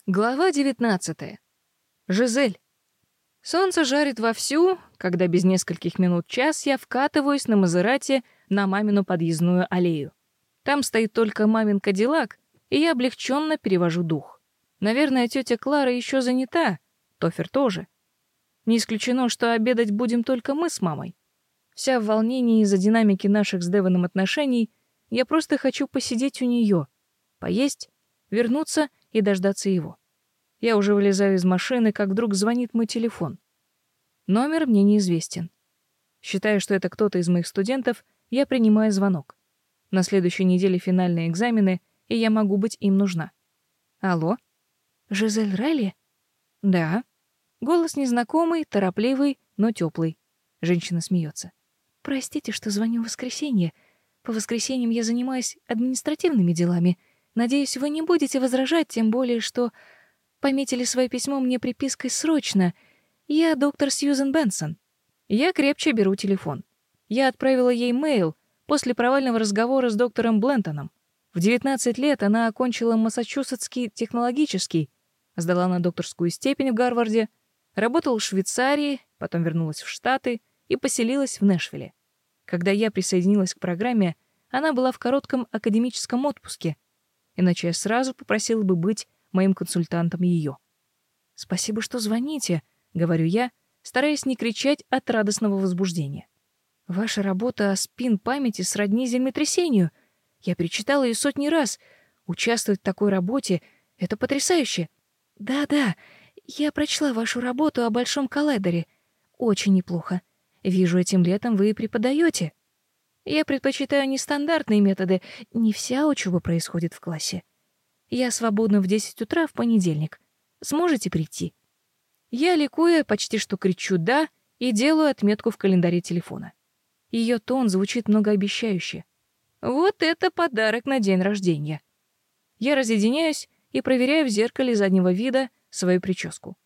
Глава 19. Жизель. Солнце жарит вовсю, когда без нескольких минут час я вкатываюсь на Мазерати на мамину подъездную аллею. Там стоит только мамин Кадиллак, и я облегченно перевожу дух. Наверное, тетя Клара еще занята, Тофер тоже. Не исключено, что обедать будем только мы с мамой. Вся в волнении из-за динамики наших с Девоном отношений, я просто хочу посидеть у нее, поесть, вернуться и дождаться его. Я уже вылезаю из машины, как вдруг звонит мой телефон. Номер мне неизвестен. Считая, что это кто-то из моих студентов, я принимаю звонок. На следующей неделе финальные экзамены, и я могу быть им нужна. Алло? Жизель Райли? Да. Голос незнакомый, торопливый, но теплый. Женщина смеется. Простите, что звоню в воскресенье. По воскресеньям я занимаюсь административными делами. Надеюсь, вы не будете возражать, тем более, что пометили свое письмо мне припиской «Срочно». Я доктор Сьюзен Бенсон. Я крепче беру телефон. Я отправила ей мейл после провального разговора с доктором Блентоном. В 19 лет она окончила Массачусетский технологический, сдала на докторскую степень в Гарварде, работала в Швейцарии, потом вернулась в Штаты и поселилась в Нэшвилле. Когда я присоединилась к программе, она была в коротком академическом отпуске, иначе я сразу попросила бы быть моим консультантом ее. «Спасибо, что звоните», — говорю я, стараясь не кричать от радостного возбуждения. «Ваша работа о спин-памяти сродни землетрясению. Я перечитала ее сотни раз. Участвовать в такой работе — это потрясающе. Да-да, я прочла вашу работу о Большом коллайдере. Очень неплохо. Вижу, этим летом вы преподаете. Я предпочитаю нестандартные методы. Не вся учеба происходит в классе. Я свободна в 10 утра в понедельник. Сможете прийти?» Я, ликуя, почти что кричу «да» и делаю отметку в календаре телефона. Ее тон звучит многообещающе. Вот это подарок на день рождения. Я разъединяюсь и проверяю в зеркале заднего вида свою прическу.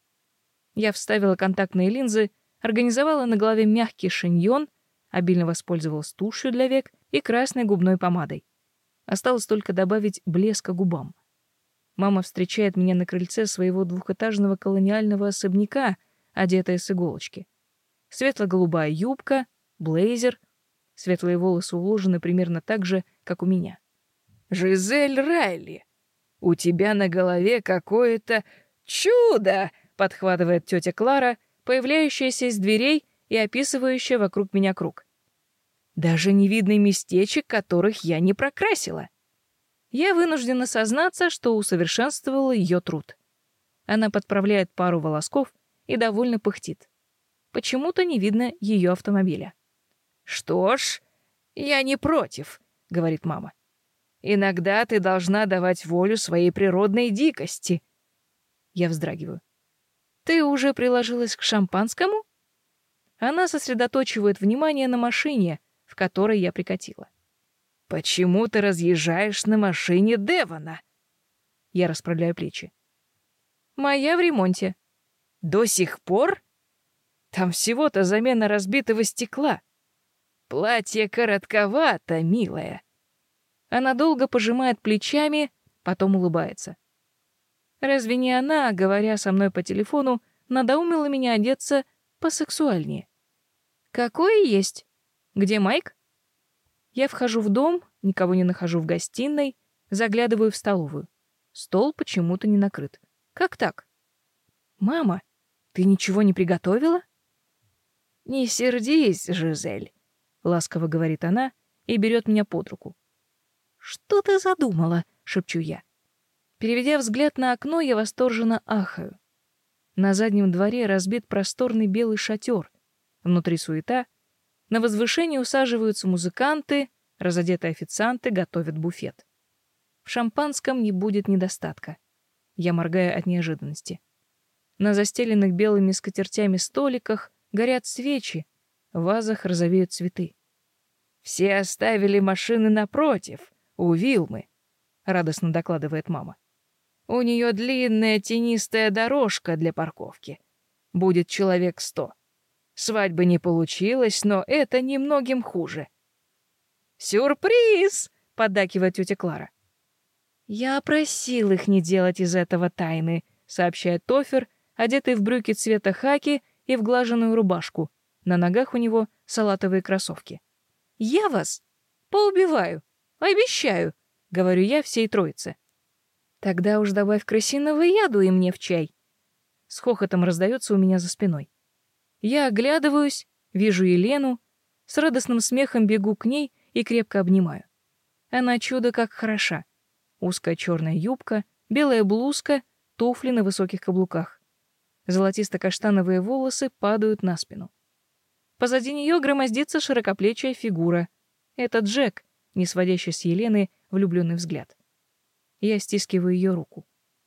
Я вставила контактные линзы, организовала на голове мягкий шиньон, обильно воспользовалась тушью для век и красной губной помадой. Осталось только добавить блеска губам. Мама встречает меня на крыльце своего двухэтажного колониального особняка, одетая с иголочки. Светло-голубая юбка, блейзер, светлые волосы уложены примерно так же, как у меня. «Жизель Райли, у тебя на голове какое-то чудо!» — подхватывает тетя Клара, появляющаяся из дверей и описывающая вокруг меня круг. «Даже не видно местечек, которых я не прокрасила». Я вынуждена сознаться, что усовершенствовала ее труд. Она подправляет пару волосков и довольно пыхтит. Почему-то не видно ее автомобиля. «Что ж, я не против», — говорит мама. «Иногда ты должна давать волю своей природной дикости». Я вздрагиваю. «Ты уже приложилась к шампанскому?» Она сосредоточивает внимание на машине, в которой я прикатила. «Почему ты разъезжаешь на машине Девона?» Я расправляю плечи. «Моя в ремонте». «До сих пор? Там всего-то замена разбитого стекла. Платье коротковато, милая». Она долго пожимает плечами, потом улыбается. Разве не она, говоря со мной по телефону, надоумила меня одеться посексуальнее? «Какое есть? Где Майк?» Я вхожу в дом, никого не нахожу в гостиной, заглядываю в столовую. Стол почему-то не накрыт. Как так? «Мама, ты ничего не приготовила?» «Не сердись, Жизель», — ласково говорит она и берет меня под руку. «Что ты задумала?» — шепчу я. Переведя взгляд на окно, я восторженно ахаю. На заднем дворе разбит просторный белый шатер. Внутри суета. На возвышении усаживаются музыканты, разодетые официанты готовят буфет. В шампанском не будет недостатка. Я моргаю от неожиданности. На застеленных белыми скатертями столиках горят свечи, в вазах розовеют цветы. «Все оставили машины напротив, у Вилмы», — радостно докладывает мама. «У нее длинная тенистая дорожка для парковки. Будет человек 100. Свадьбы не получилось, но это немногим хуже». «Сюрприз!» — поддакивает тетя Клара. «Я просил их не делать из этого тайны», — сообщает Тофер, одетый в брюки цвета хаки и в глаженую рубашку. На ногах у него салатовые кроссовки. «Я вас поубиваю, обещаю», — говорю я всей троице. «Тогда уж добавь крысиного яду и мне в чай». С хохотом раздается у меня за спиной. Я оглядываюсь, вижу Елену, с радостным смехом бегу к ней и крепко обнимаю. Она чудо как хороша. Узкая черная юбка, белая блузка, туфли на высоких каблуках. Золотисто-каштановые волосы падают на спину. Позади нее громоздится широкоплечья фигура. Это Джек, не сводящий с Елены влюбленный взгляд. Я стискиваю ее руку.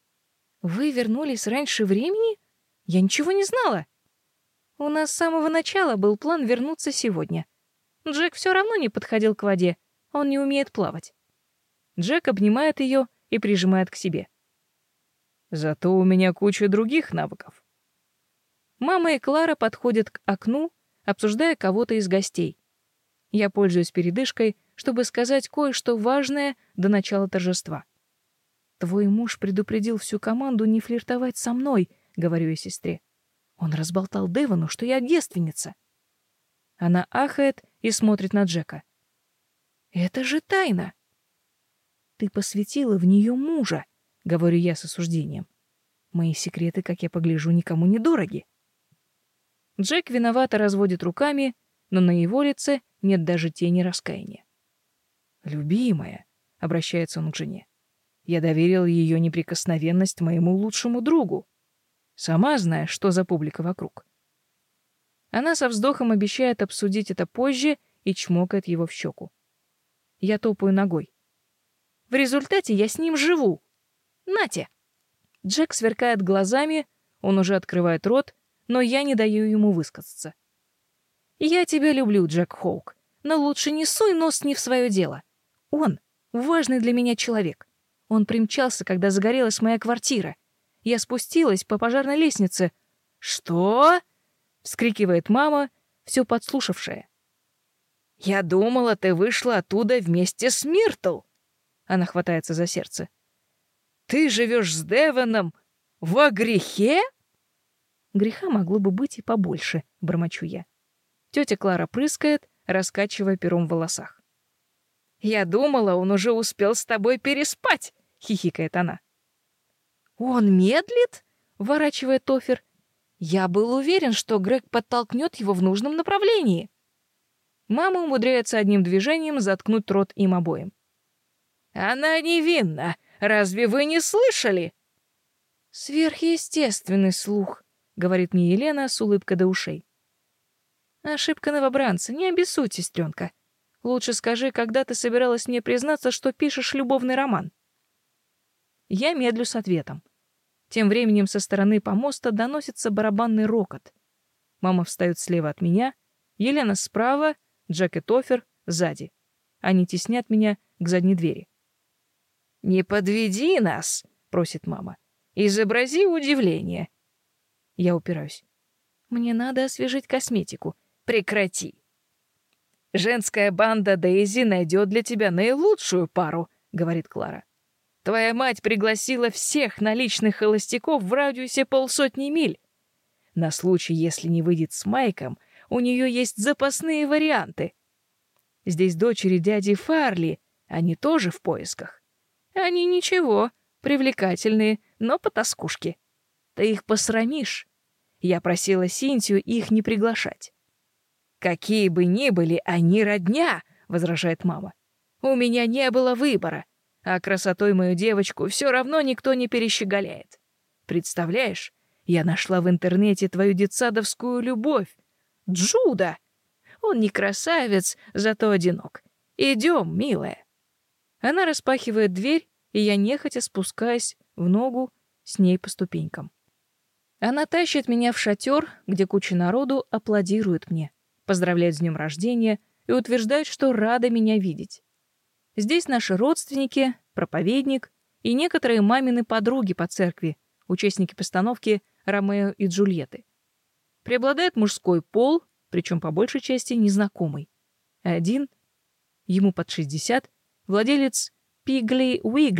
«Вы вернулись раньше времени? Я ничего не знала. У нас с самого начала был план вернуться сегодня. Джек все равно не подходил к воде, он не умеет плавать». Джек обнимает ее и прижимает к себе. «Зато у меня куча других навыков». Мама и Клара подходят к окну, обсуждая кого-то из гостей. Я пользуюсь передышкой, чтобы сказать кое-что важное до начала торжества. «Твой муж предупредил всю команду не флиртовать со мной», — говорю я сестре. «Он разболтал Девону, что я девственница». Она ахает и смотрит на Джека. «Это же тайна!» «Ты посвятила в нее мужа», — говорю я с осуждением. «Мои секреты, как я погляжу, никому не дороги». Джек виновато разводит руками, но на его лице нет даже тени раскаяния. «Любимая», — обращается он к жене, — «я доверил ее неприкосновенность моему лучшему другу. Сама знаешь, что за публика вокруг». Она со вздохом обещает обсудить это позже и чмокает его в щеку. Я топаю ногой. В результате я с ним живу. Нате. Джек сверкает глазами, он уже открывает рот, но я не даю ему высказаться. «Я тебя люблю, Джек Хоук, но лучше не суй нос не в свое дело. Он — важный для меня человек. Он примчался, когда загорелась моя квартира. Я спустилась по пожарной лестнице». «Что?» — вскрикивает мама, все подслушавшая. «Я думала, ты вышла оттуда вместе с Миртл». Она хватается за сердце. «Ты живешь с Девоном во грехе?» «Греха могло бы быть и побольше», — бормочу я. Тетя Клара прыскает, раскачивая пером в волосах. «Я думала, он уже успел с тобой переспать», — хихикает она. «Он медлит?» — ворачивает Тофер. «Я был уверен, что Грег подтолкнет его в нужном направлении». Мама умудряется одним движением заткнуть рот им обоим. «Она невинна! Разве вы не слышали?» «Сверхъестественный слух», — говорит мне Елена с улыбкой до ушей. «Ошибка новобранца, не обессудь, сестренка. Лучше скажи, когда ты собиралась мне признаться, что пишешь любовный роман?» Я медлю с ответом. Тем временем со стороны помоста доносится барабанный рокот. Мама встает слева от меня, Елена справа, Джек и Тофер сзади. Они теснят меня к задней двери. «Не подведи нас», — просит мама. «Изобрази удивление». Я упираюсь. «Мне надо освежить косметику». «Прекрати». «Женская банда Дейзи найдет для тебя наилучшую пару», — говорит Клара. «Твоя мать пригласила всех наличных холостяков в радиусе 50 миль. На случай, если не выйдет с Майком, у нее есть запасные варианты. Здесь дочери дяди Фарли, они тоже в поисках. Они ничего, привлекательные, но потаскушки. Ты их посрамишь. Я просила Синтию их не приглашать». «Какие бы ни были, они родня», — возражает мама. «У меня не было выбора, а красотой мою девочку все равно никто не перещеголяет. Представляешь, я нашла в интернете твою детсадовскую любовь. Джуда! Он не красавец, зато одинок. Идем, милая». Она распахивает дверь, и я нехотя спускаюсь в ногу с ней по ступенькам. Она тащит меня в шатер, где куча народу аплодирует мне, поздравляет с днем рождения и утверждает, что рада меня видеть. Здесь наши родственники, проповедник и некоторые мамины подруги по церкви, участники постановки «Ромео и Джульетты». Преобладает мужской пол, причем по большей части незнакомый. Один, ему под 60, владелец Пигли Уигли,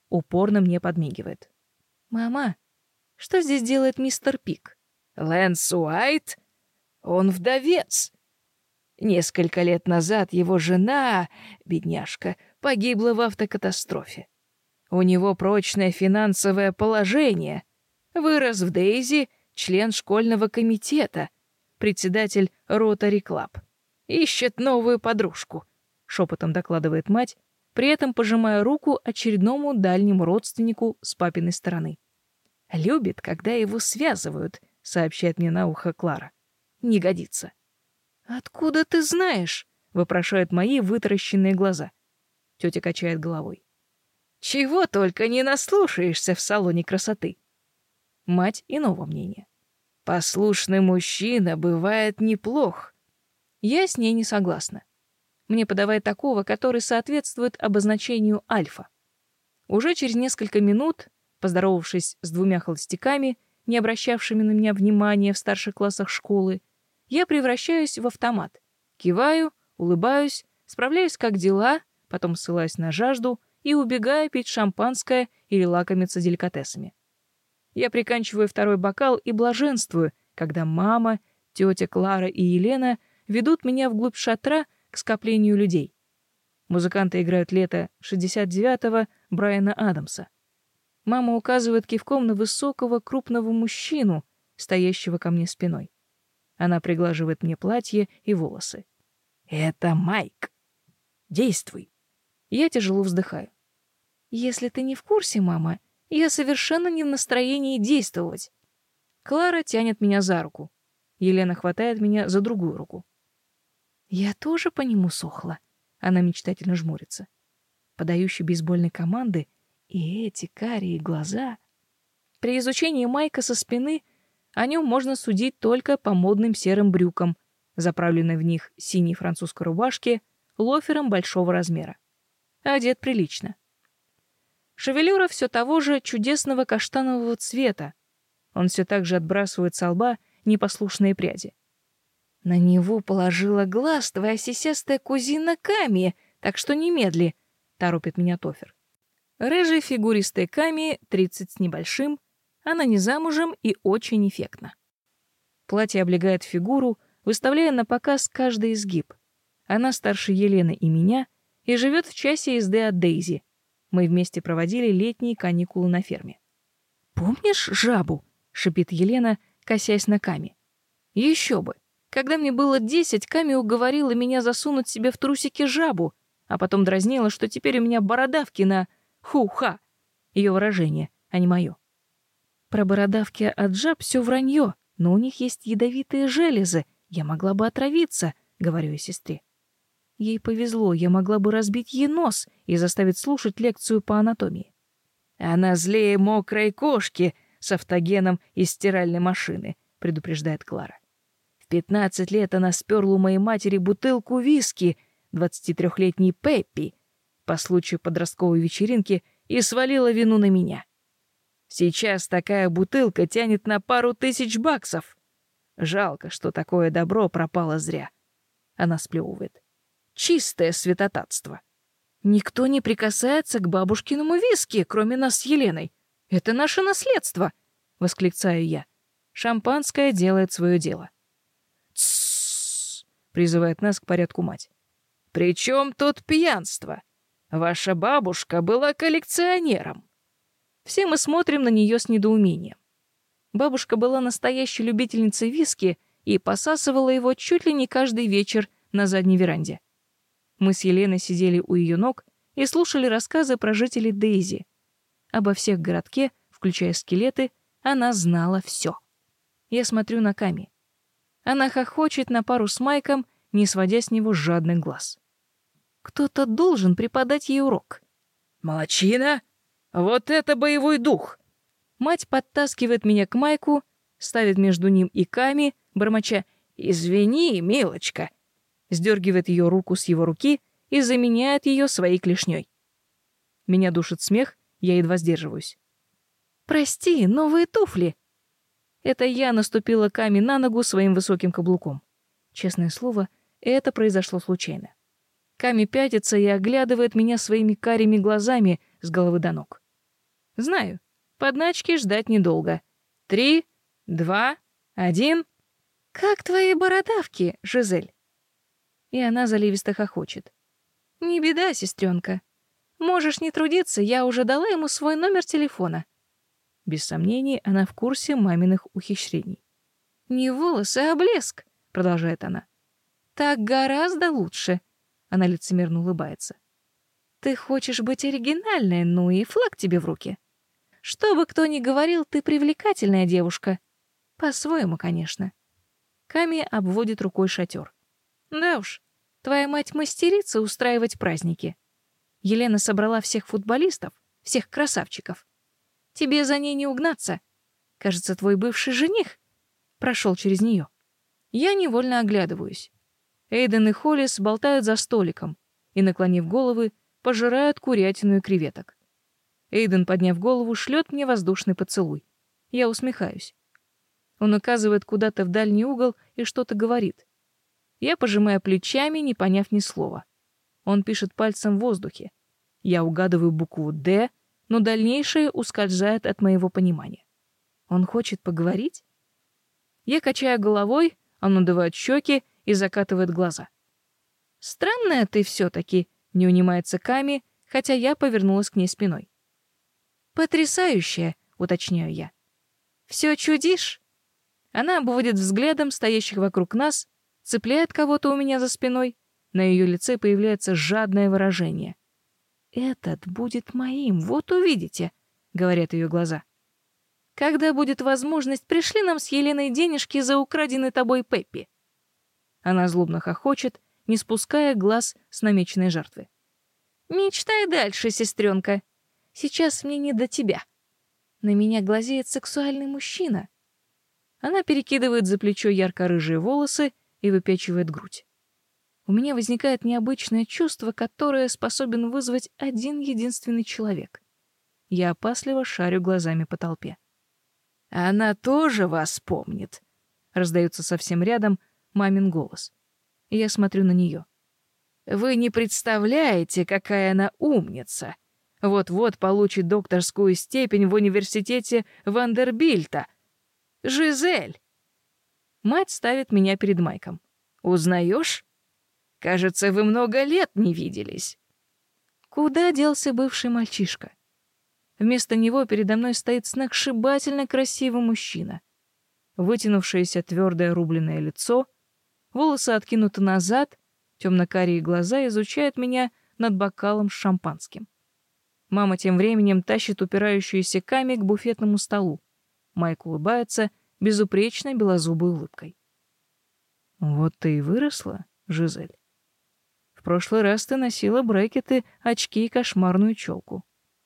упорно мне подмигивает. «Мама, что здесь делает мистер Пик?» «Лэнс Уайт? Он вдовец. Несколько лет назад его жена, бедняжка, погибла в автокатастрофе. У него прочное финансовое положение. Вырос в Дейзи, член школьного комитета, председатель Ротари Клаб. Ищет новую подружку», — шепотом докладывает мать, при этом пожимая руку очередному дальнему родственнику с папиной стороны. «Любит, когда его связывают», — сообщает мне на ухо Клара. «Не годится». «Откуда ты знаешь?» — вопрошают мои вытаращенные глаза. Тетя качает головой. «Чего только не наслушаешься в салоне красоты». Мать иного мнения. «Послушный мужчина бывает неплох». Я с ней не согласна. Мне подавай такого, который соответствует обозначению альфа. Уже через несколько минут, поздоровавшись с двумя холостяками, не обращавшими на меня внимания в старших классах школы, я превращаюсь в автомат. Киваю, улыбаюсь, справляюсь как дела, потом ссылаюсь на жажду и убегаю пить шампанское или лакомиться деликатесами. Я приканчиваю второй бокал и блаженствую, когда мама, тетя Клара и Елена ведут меня вглубь шатра к скоплению людей. Музыканты играют «Лето 69-го» Брайана Адамса. Мама указывает кивком на высокого, крупного мужчину, стоящего ко мне спиной. Она приглаживает мне платье и волосы. «Это Майк. Действуй». Я тяжело вздыхаю. «Если ты не в курсе, мама, я совершенно не в настроении действовать». Клара тянет меня за руку. Елена хватает меня за другую руку. «Я тоже по нему сохла», — она мечтательно жмурится. Подающий бейсбольной команды и эти карие глаза. При изучении Майка со спины о нем можно судить только по модным серым брюкам, заправленной в них синей французской рубашке, лофером большого размера. Одет прилично. Шевелюра все того же чудесного каштанового цвета. Он все так же отбрасывает со лба непослушные пряди. «На него положила глаз твоя сисястая кузина Ками, так что немедли», — торопит меня Тофер. Рыжей фигуристой Ками, 30 с небольшим, она не замужем и очень эффектна. Платье облегает фигуру, выставляя на показ каждый изгиб. Она старше Елены и меня и живет в часе езды от Дейзи. Мы вместе проводили летние каникулы на ферме. «Помнишь жабу?» — шипит Елена, косясь на Ками. «Еще бы! Когда мне было 10, Ками уговорила меня засунуть себе в трусики жабу, а потом дразнила, что теперь у меня бородавки на ху-ха. Ее выражение, а не мое. Про бородавки от жаб все вранье, но у них есть ядовитые железы. Я могла бы отравиться, говорю я сестре. Ей повезло, я могла бы разбить ей нос и заставить слушать лекцию по анатомии. Она злее мокрой кошки с автогеном из стиральной машины, предупреждает Клара. В 15 лет она сперла у моей матери бутылку виски 23-летней Пеппи по случаю подростковой вечеринки и свалила вину на меня. Сейчас такая бутылка тянет на пару тысяч баксов. Жалко, что такое добро пропало зря. Она сплевывает. Чистое святотатство. Никто не прикасается к бабушкиному виски, кроме нас с Еленой. Это наше наследство, восклицаю я. Шампанское делает свое дело. «Тссс!» — призывает нас к порядку мать. «При чем тут пьянство? Ваша бабушка была коллекционером». Все мы смотрим на нее с недоумением. Бабушка была настоящей любительницей виски и посасывала его чуть ли не каждый вечер на задней веранде. Мы с Еленой сидели у ее ног и слушали рассказы про жителей Дейзи. Обо всех городке, включая скелеты, она знала все. Я смотрю на Ками. Она хохочет на пару с Майком, не сводя с него жадных глаз. Кто-то должен преподать ей урок. «Молодчина! Вот это боевой дух!» Мать подтаскивает меня к Майку, ставит между ним и Ками, бормоча «Извини, милочка», сдергивает ее руку с его руки и заменяет ее своей клешней. Меня душит смех, я едва сдерживаюсь. «Прости, новые туфли!» Это я наступила Ками на ногу своим высоким каблуком. Честное слово, это произошло случайно. Ками пятится и оглядывает меня своими карими глазами с головы до ног. Знаю, подначки ждать недолго. 3, 2, 1. Как твои бородавки, Жизель? И она заливисто хохочет. Не беда, сестренка. Можешь не трудиться, я уже дала ему свой номер телефона. Без сомнений, она в курсе маминых ухищрений. Не волосы, а блеск, продолжает она. Так гораздо лучше. Она лицемерно улыбается. Ты хочешь быть оригинальной, ну и флаг тебе в руки. Что бы кто ни говорил, ты привлекательная девушка. По-своему, конечно. Ками обводит рукой шатер. Да уж, твоя мать мастерица устраивать праздники. Елена собрала всех футболистов, всех красавчиков. Тебе за ней не угнаться. Кажется, твой бывший жених прошел через нее. Я невольно оглядываюсь. Эйден и Холлис болтают за столиком и, наклонив головы, пожирают курятину и креветок. Эйден, подняв голову, шлет мне воздушный поцелуй. Я усмехаюсь. Он указывает куда-то в дальний угол и что-то говорит. Я пожимаю плечами, не поняв ни слова. Он пишет пальцем в воздухе. Я угадываю букву «Д», но дальнейшее ускользает от моего понимания. Он хочет поговорить? Я качаю головой, он надувает щеки и закатывает глаза. «Странная ты все-таки», — не унимается Ками, хотя я повернулась к ней спиной. «Потрясающая», — уточняю я. «Все чудишь?» Она обводит взглядом стоящих вокруг нас, цепляет кого-то у меня за спиной. На ее лице появляется жадное выражение. «Этот будет моим, вот увидите», — говорят ее глаза. «Когда будет возможность, пришли нам с Еленой денежки за украденный тобой Пеппи». Она злобно хохочет, не спуская глаз с намеченной жертвы. «Мечтай дальше, сестренка. Сейчас мне не до тебя. На меня глазеет сексуальный мужчина». Она перекидывает за плечо ярко-рыжие волосы и выпячивает грудь. У меня возникает необычное чувство, которое способен вызвать один единственный человек. Я опасливо шарю глазами по толпе. «Она тоже вас помнит», — раздается совсем рядом мамин голос. И я смотрю на нее. «Вы не представляете, какая она умница. Вот-вот получит докторскую степень в университете Вандербильта. Жизель!» Мать ставит меня перед Майком. «Узнаешь? Кажется, вы много лет не виделись». Куда делся бывший мальчишка? Вместо него передо мной стоит сногсшибательно красивый мужчина. Вытянувшееся твердое рубленное лицо, волосы откинуты назад, темно-карие глаза изучают меня над бокалом с шампанским. Мама тем временем тащит упирающуюся Ками к буфетному столу. Майк улыбается безупречной белозубой улыбкой. «Вот ты и выросла, Жизель. В прошлый раз ты носила брекеты, очки и кошмарную челку.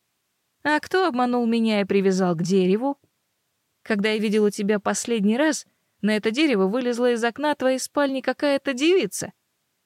А кто обманул меня и привязал к дереву? Когда я видела тебя последний раз, на это дерево вылезла из окна твоей спальни какая-то девица».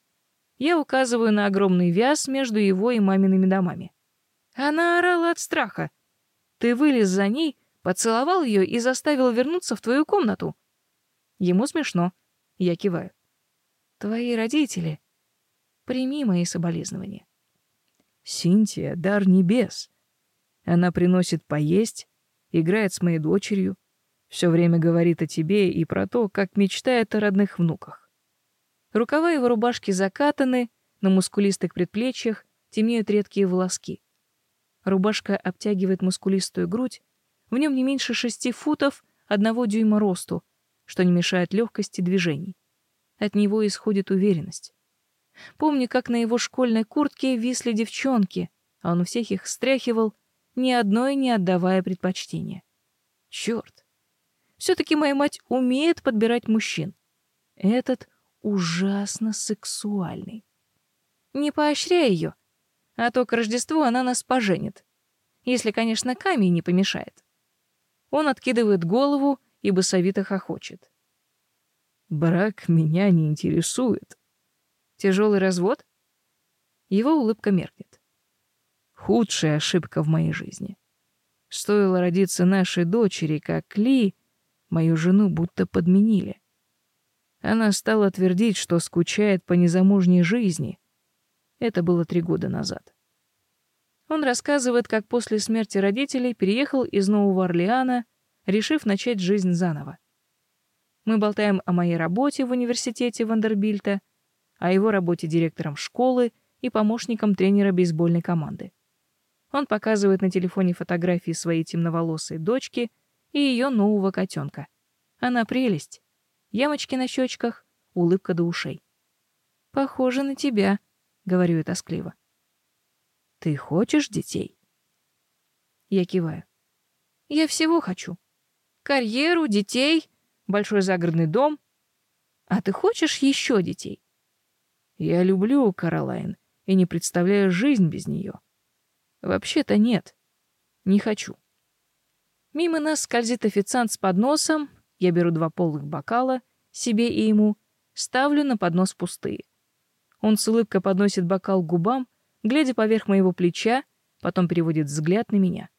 Я указываю на огромный вяз между его и мамиными домами. Она орала от страха. Ты вылез за ней, поцеловал ее и заставил вернуться в твою комнату. Ему смешно. Я киваю. Твои родители. Прими мои соболезнования. Синтия — дар небес. Она приносит поесть, играет с моей дочерью, все время говорит о тебе и про то, как мечтает о родных внуках. Рукава его рубашки закатаны, на мускулистых предплечьях темнеют редкие волоски. Рубашка обтягивает мускулистую грудь, в нем не меньше 6 футов 1 дюйма росту, что не мешает легкости движений. От него исходит уверенность. Помню, как на его школьной куртке висли девчонки, а он всех их стряхивал, ни одной не отдавая предпочтения. Черт! Все-таки моя мать умеет подбирать мужчин. Этот ужасно сексуальный. Не поощряй ее, а то к Рождеству она нас поженит. Если, конечно, Ками не помешает. Он откидывает голову и басовито хохочет. Брак меня не интересует. Тяжелый развод? Его улыбка меркнет. Худшая ошибка в моей жизни. Стоило родиться нашей дочери, как Ли, мою жену будто подменили. Она стала твердить, что скучает по незамужней жизни. Это было 3 года назад. Он рассказывает, как после смерти родителей переехал из Нового Орлеана, решив начать жизнь заново. Мы болтаем о моей работе в университете Вандербильта, о его работе директором школы и помощником тренера бейсбольной команды. Он показывает на телефоне фотографии своей темноволосой дочки и ее нового котенка. Она прелесть. Ямочки на щечках, улыбка до ушей. «Похоже на тебя», — говорю я тоскливо. «Ты хочешь детей?» Я киваю. «Я всего хочу. Карьеру, детей, большой загородный дом. А ты хочешь еще детей?» «Я люблю Каролайн и не представляю жизнь без нее. Вообще-то нет. Не хочу». Мимо нас скользит официант с подносом, я беру 2 полных бокала, себе и ему, ставлю на поднос пустые. Он с улыбкой подносит бокал к губам, глядя поверх моего плеча, потом переводит взгляд на меня.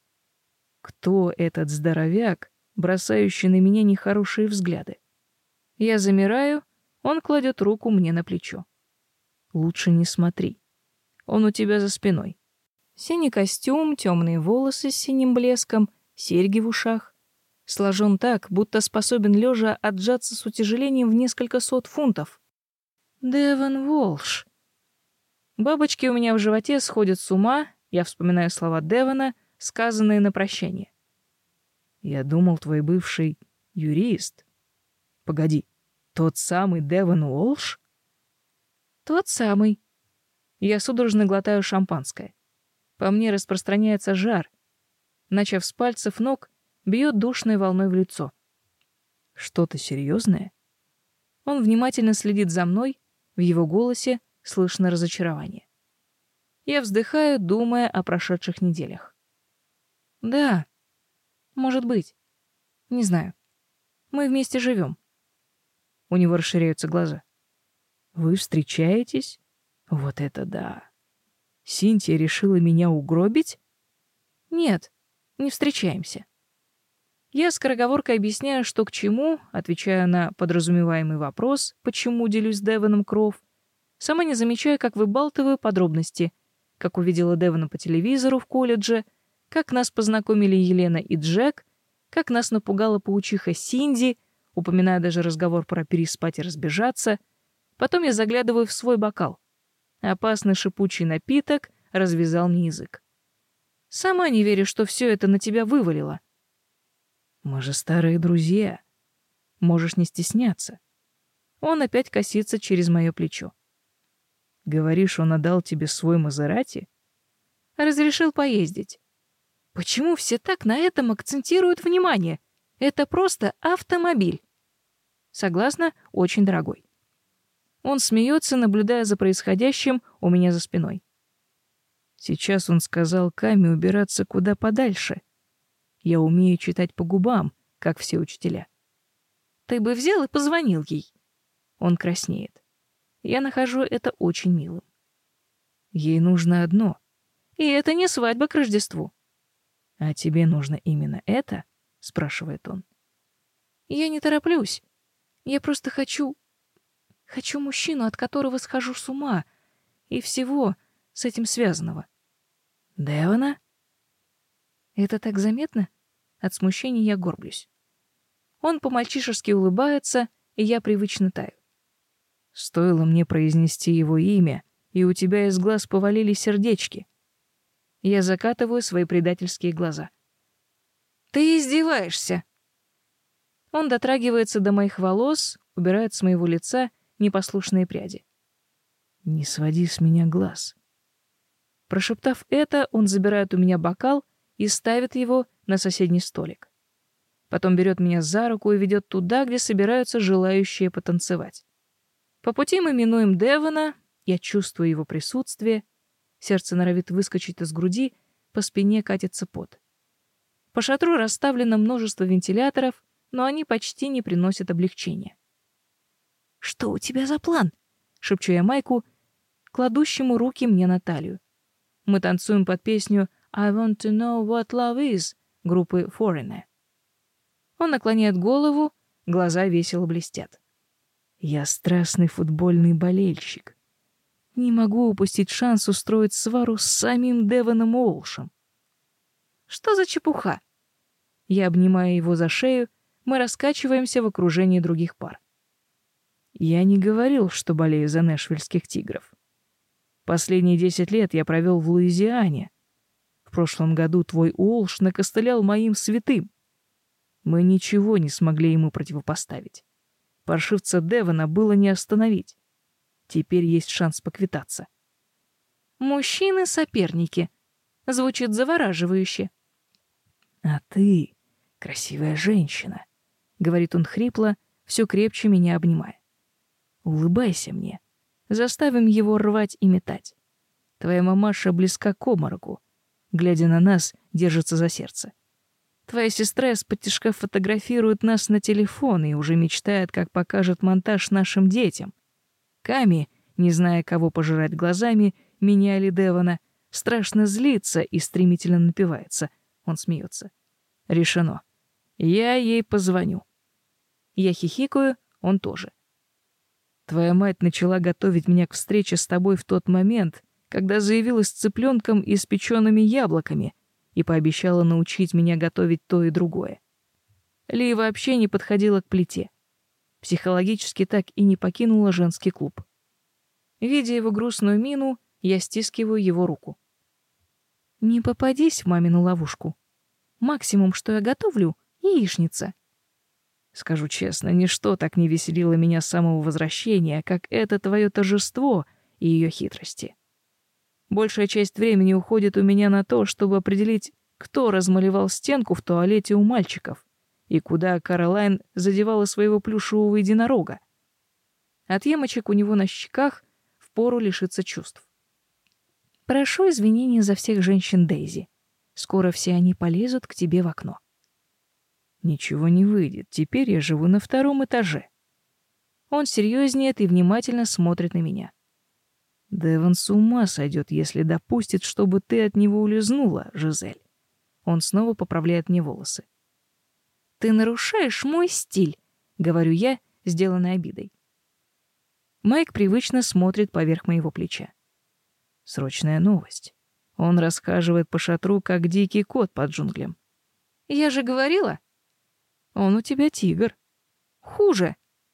Кто этот здоровяк, бросающий на меня нехорошие взгляды? Я замираю, он кладет руку мне на плечо. Лучше не смотри. Он у тебя за спиной. Синий костюм, темные волосы с синим блеском, серьги в ушах. Сложен так, будто способен лежа отжаться с утяжелением в несколько сот фунтов. Девон Волш. Бабочки у меня в животе сходят с ума, я вспоминаю слова Девона, сказанные на прощание. Я думал, твой бывший юрист. Погоди, тот самый Девон Волш? Тот самый. Я судорожно глотаю шампанское. По мне распространяется жар. Начав с пальцев ног, бьет душной волной в лицо. Что-то серьезное? Он внимательно следит за мной, в его голосе слышно разочарование. Я вздыхаю, думая о прошедших неделях. Да, может быть. Не знаю. Мы вместе живем. У него расширяются глаза. Вы встречаетесь? Вот это да. Синтия решила меня угробить? Нет, не встречаемся. Я скороговоркой объясняю, что к чему, отвечая на подразумеваемый вопрос, почему делюсь с Девоном кров, сама не замечая, как выбалтываю подробности, как увидела Девона по телевизору в колледже, как нас познакомили Елена и Джек, как нас напугала паучиха Синди, упоминая даже разговор про переспать и разбежаться. Потом я заглядываю в свой бокал. Опасный шипучий напиток развязал мне язык. Сама не верю, что все это на тебя вывалило. Мы же старые друзья. Можешь не стесняться. Он опять косится через мое плечо. Говоришь, он отдал тебе свой Мазерати? Разрешил поездить. Почему все так на этом акцентируют внимание? Это просто автомобиль. Согласна, очень дорогой. Он смеется, наблюдая за происходящим у меня за спиной. Сейчас он сказал Каме убираться куда подальше. Я умею читать по губам, как все учителя. Ты бы взял и позвонил ей. Он краснеет. Я нахожу это очень милым. Ей нужно одно. И это не свадьба к Рождеству. А тебе нужно именно это? Спрашивает он. Я не тороплюсь. Я просто хочу мужчину, от которого схожу с ума, и всего с этим связанного. Девона? Это так заметно? От смущения я горблюсь. Он по-мальчишески улыбается, и я привычно таю. Стоило мне произнести его имя, и у тебя из глаз повалили сердечки. Я закатываю свои предательские глаза. Ты издеваешься? Он дотрагивается до моих волос, убирает с моего лица непослушные пряди. Не своди с меня глаз. Прошептав это, он забирает у меня бокал и ставит его на соседний столик. Потом берет меня за руку и ведет туда, где собираются желающие потанцевать. По пути мы минуем Девона, я чувствую его присутствие, сердце норовит выскочить из груди, по спине катится пот. По шатру расставлено множество вентиляторов, но они почти не приносят облегчения. «Что у тебя за план?» — шепчу я Майку, кладущему руки мне на талию. Мы танцуем под песню «I want to know what love is» группы Foreigner. Он наклоняет голову, глаза весело блестят. «Я страстный футбольный болельщик». Не могу упустить шанс устроить свару с самим Девоном Уолшем. Что за чепуха? Я обнимаю его за шею, мы раскачиваемся в окружении других пар. Я не говорил, что болею за нэшвиллских тигров. Последние 10 лет я провел в Луизиане. В прошлом году твой Уолш накостылял моим святым. Мы ничего не смогли ему противопоставить. Паршивца Девона было не остановить. Теперь есть шанс поквитаться. Мужчины-соперники. Звучит завораживающе. А ты красивая женщина, говорит он хрипло, все крепче меня обнимая. Улыбайся мне. Заставим его рвать и метать. Твоя мамаша близка к обмороку. Глядя на нас, держится за сердце. Твоя сестра из-под тишка фотографирует нас на телефон и уже мечтает, как покажет монтаж нашим детям. Ками, не зная, кого пожирать глазами, меня или Девона, страшно злится и стремительно напивается. Он смеется. Решено. Я ей позвоню. Я хихикаю, он тоже. Твоя мать начала готовить меня к встрече с тобой в тот момент, когда заявилась с цыпленком и с печеными яблоками и пообещала научить меня готовить то и другое. Ли вообще не подходила к плите. Психологически так и не покинула женский клуб. Видя его грустную мину, я стискиваю его руку. Не попадись в мамину ловушку. Максимум, что я готовлю — яичница. Скажу честно, ничто так не веселило меня с самого возвращения, как это твое торжество и ее хитрости. Большая часть времени уходит у меня на то, чтобы определить, кто размалевал стенку в туалете у мальчиков и куда Каролайн задевала своего плюшевого единорога. От ямочек у него на щеках впору лишиться чувств. Прошу извинения за всех женщин, Дейзи. Скоро все они полезут к тебе в окно. Ничего не выйдет, теперь я живу на 2-м этаже. Он серьезнеет и внимательно смотрит на меня. Девон с ума сойдет, если допустит, чтобы ты от него улизнула, Жизель. Он снова поправляет мне волосы. Ты нарушаешь мой стиль, говорю я, сделанной обидой. Майк привычно смотрит поверх моего плеча. Срочная новость. Он расхаживает по шатру, как дикий кот под джунглям. Я же говорила. Он у тебя тигр. Хуже.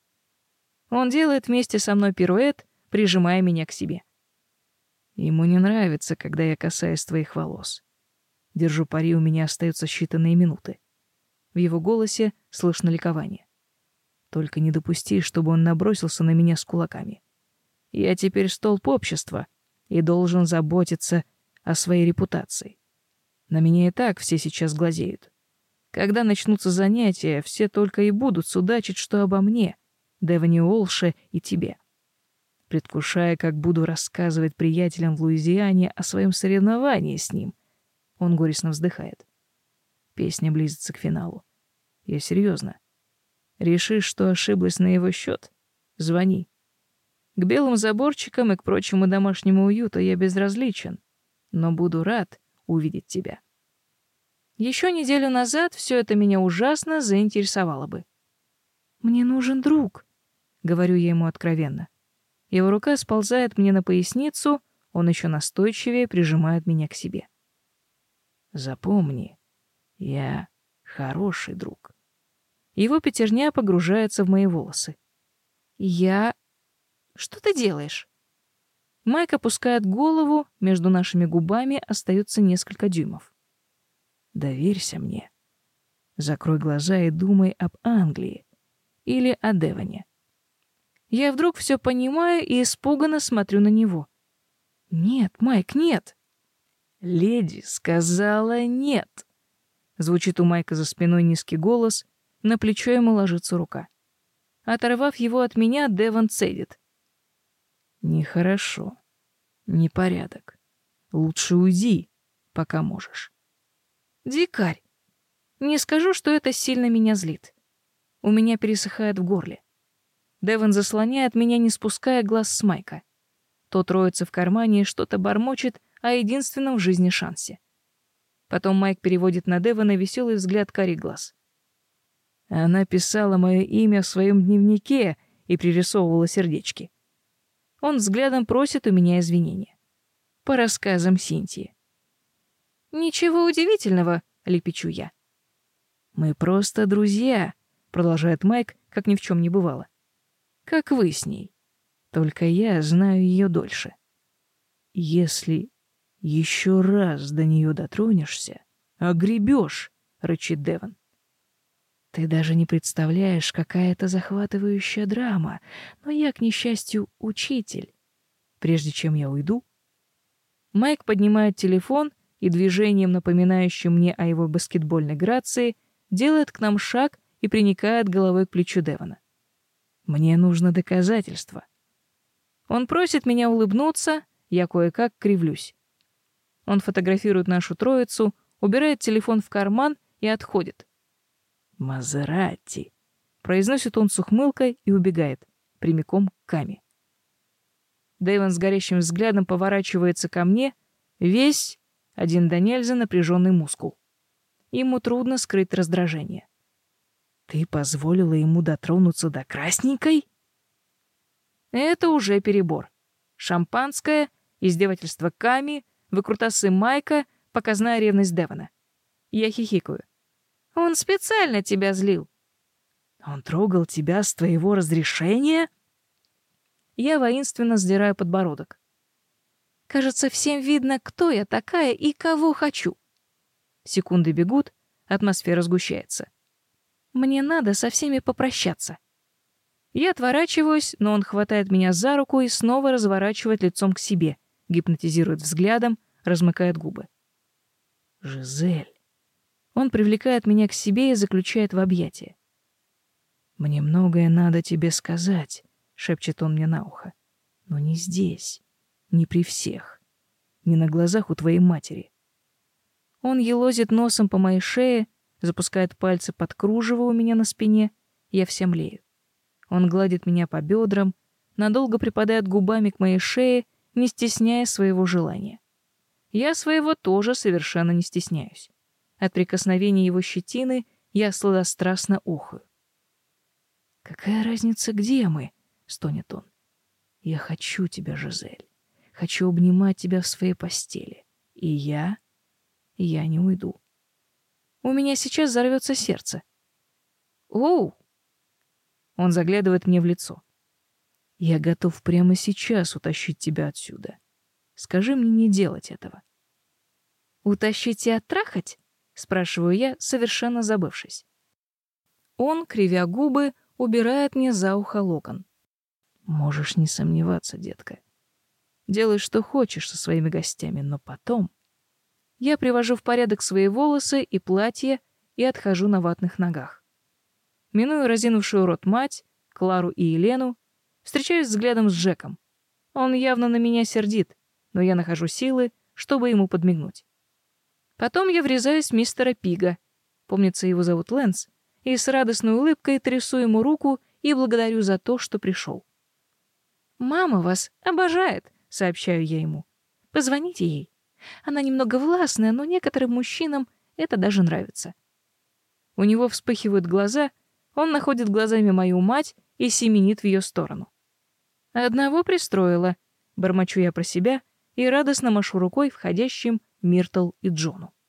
Он делает вместе со мной пируэт, прижимая меня к себе. Ему не нравится, когда я касаюсь твоих волос. Держу пари, у меня остаются считанные минуты. В его голосе слышно ликование. Только не допусти, чтобы он набросился на меня с кулаками. Я теперь столб общества и должен заботиться о своей репутации. На меня и так все сейчас глазеют. Когда начнутся занятия, все только и будут судачить, что обо мне, Девоне Уолше и тебе. Предвкушая, как буду рассказывать приятелям в Луизиане о своем соревновании с ним, он горестно вздыхает. Песня близится к финалу. Я серьезно. Решишь, что ошиблась на его счет? Звони. К белым заборчикам и к прочему домашнему уюту я безразличен, но буду рад увидеть тебя. Еще неделю назад все это меня ужасно заинтересовало бы. «Мне нужен друг», — говорю я ему откровенно. Его рука сползает мне на поясницу, он еще настойчивее прижимает меня к себе. «Запомни, я хороший друг». Его пятерня погружается в мои волосы. «Я... Что ты делаешь?» Майк опускает голову, между нашими губами остается несколько дюймов. Доверься мне. Закрой глаза и думай об Англии или о Девоне. Я вдруг все понимаю и испуганно смотрю на него. Нет, Майк, нет. Леди сказала нет. Звучит у Майка за спиной низкий голос, на плечо ему ложится рука. Оторвав его от меня, Девон цедит. Нехорошо. Непорядок. Лучше уйди, пока можешь. Дикарь. Не скажу, что это сильно меня злит. У меня пересыхает в горле. Девон заслоняет меня, не спуская глаз с Майка. Тот роется в кармане и что-то бормочет о единственном в жизни шансе. Потом Майк переводит на Девона веселый взгляд карих глаз. Она писала мое имя в своем дневнике и пририсовывала сердечки. Он взглядом просит у меня извинения. По рассказам Синтии. «Ничего удивительного», — лепечу я. «Мы просто друзья», — продолжает Майк, как ни в чем не бывало. «Как вы с ней. Только я знаю ее дольше. Если еще раз до нее дотронешься, огребешь», — рычит Девон. «Ты даже не представляешь, какая это захватывающая драма, но я, к несчастью, учитель. Прежде чем я уйду...» Майк поднимает телефон и движением, напоминающим мне о его баскетбольной грации, делает к нам шаг и приникает головой к плечу Девона. «Мне нужно доказательство». Он просит меня улыбнуться, я кое-как кривлюсь. Он фотографирует нашу троицу, убирает телефон в карман и отходит. «Мазератти», — произносит он с ухмылкой и убегает, прямиком к Каме. Дэйвон с горящим взглядом поворачивается ко мне, весь один до нельзя напряженный мускул. Ему трудно скрыть раздражение. «Ты позволила ему дотронуться до красненькой?» Это уже перебор. Шампанское, издевательство Ками, выкрутасы Майка, показная ревность Девона. Я хихикаю. «Он специально тебя злил». «Он трогал тебя с твоего разрешения?» Я воинственно сдираю подбородок. Кажется, всем видно, кто я такая и кого хочу. Секунды бегут, атмосфера сгущается. Мне надо со всеми попрощаться. Я отворачиваюсь, но он хватает меня за руку и снова разворачивает лицом к себе, гипнотизирует взглядом, размыкает губы. «Жизель». Он привлекает меня к себе и заключает в объятия. «Мне многое надо тебе сказать», — шепчет он мне на ухо. «Но не здесь, не при всех, не на глазах у твоей матери». Он елозит носом по моей шее, запускает пальцы под кружево у меня на спине, я вся млею. Он гладит меня по бедрам, надолго припадает губами к моей шее, не стесняя своего желания. Я своего тоже совершенно не стесняюсь. От прикосновения его щетины я сладострастно ухаю. «Какая разница, где мы?» — стонет он. «Я хочу тебя, Жизель. Хочу обнимать тебя в своей постели. И я не уйду. У меня сейчас взорвется сердце». «Оу!» Он заглядывает мне в лицо. «Я готов прямо сейчас утащить тебя отсюда. Скажи мне не делать этого». «Утащить и оттрахать?» — спрашиваю я, совершенно забывшись. Он, кривя губы, убирает мне за ухо локон. «Можешь не сомневаться, детка. Делай, что хочешь со своими гостями, но потом...» Я привожу в порядок свои волосы и платье и отхожу на ватных ногах. Миную разинувшую рот мать, Клару и Елену, встречаюсь взглядом с Джеком. Он явно на меня сердит, но я нахожу силы, чтобы ему подмигнуть. Потом я врезаюсь в мистера Пига, помнится, его зовут Лэнс, и с радостной улыбкой трясу ему руку и благодарю за то, что пришел. «Мама вас обожает», — сообщаю я ему. «Позвоните ей. Она немного властная, но некоторым мужчинам это даже нравится». У него вспыхивают глаза, он находит глазами мою мать и семенит в ее сторону. «Одного пристроила», — бормочу я про себя и радостно машу рукой входящим Миртл и Джону.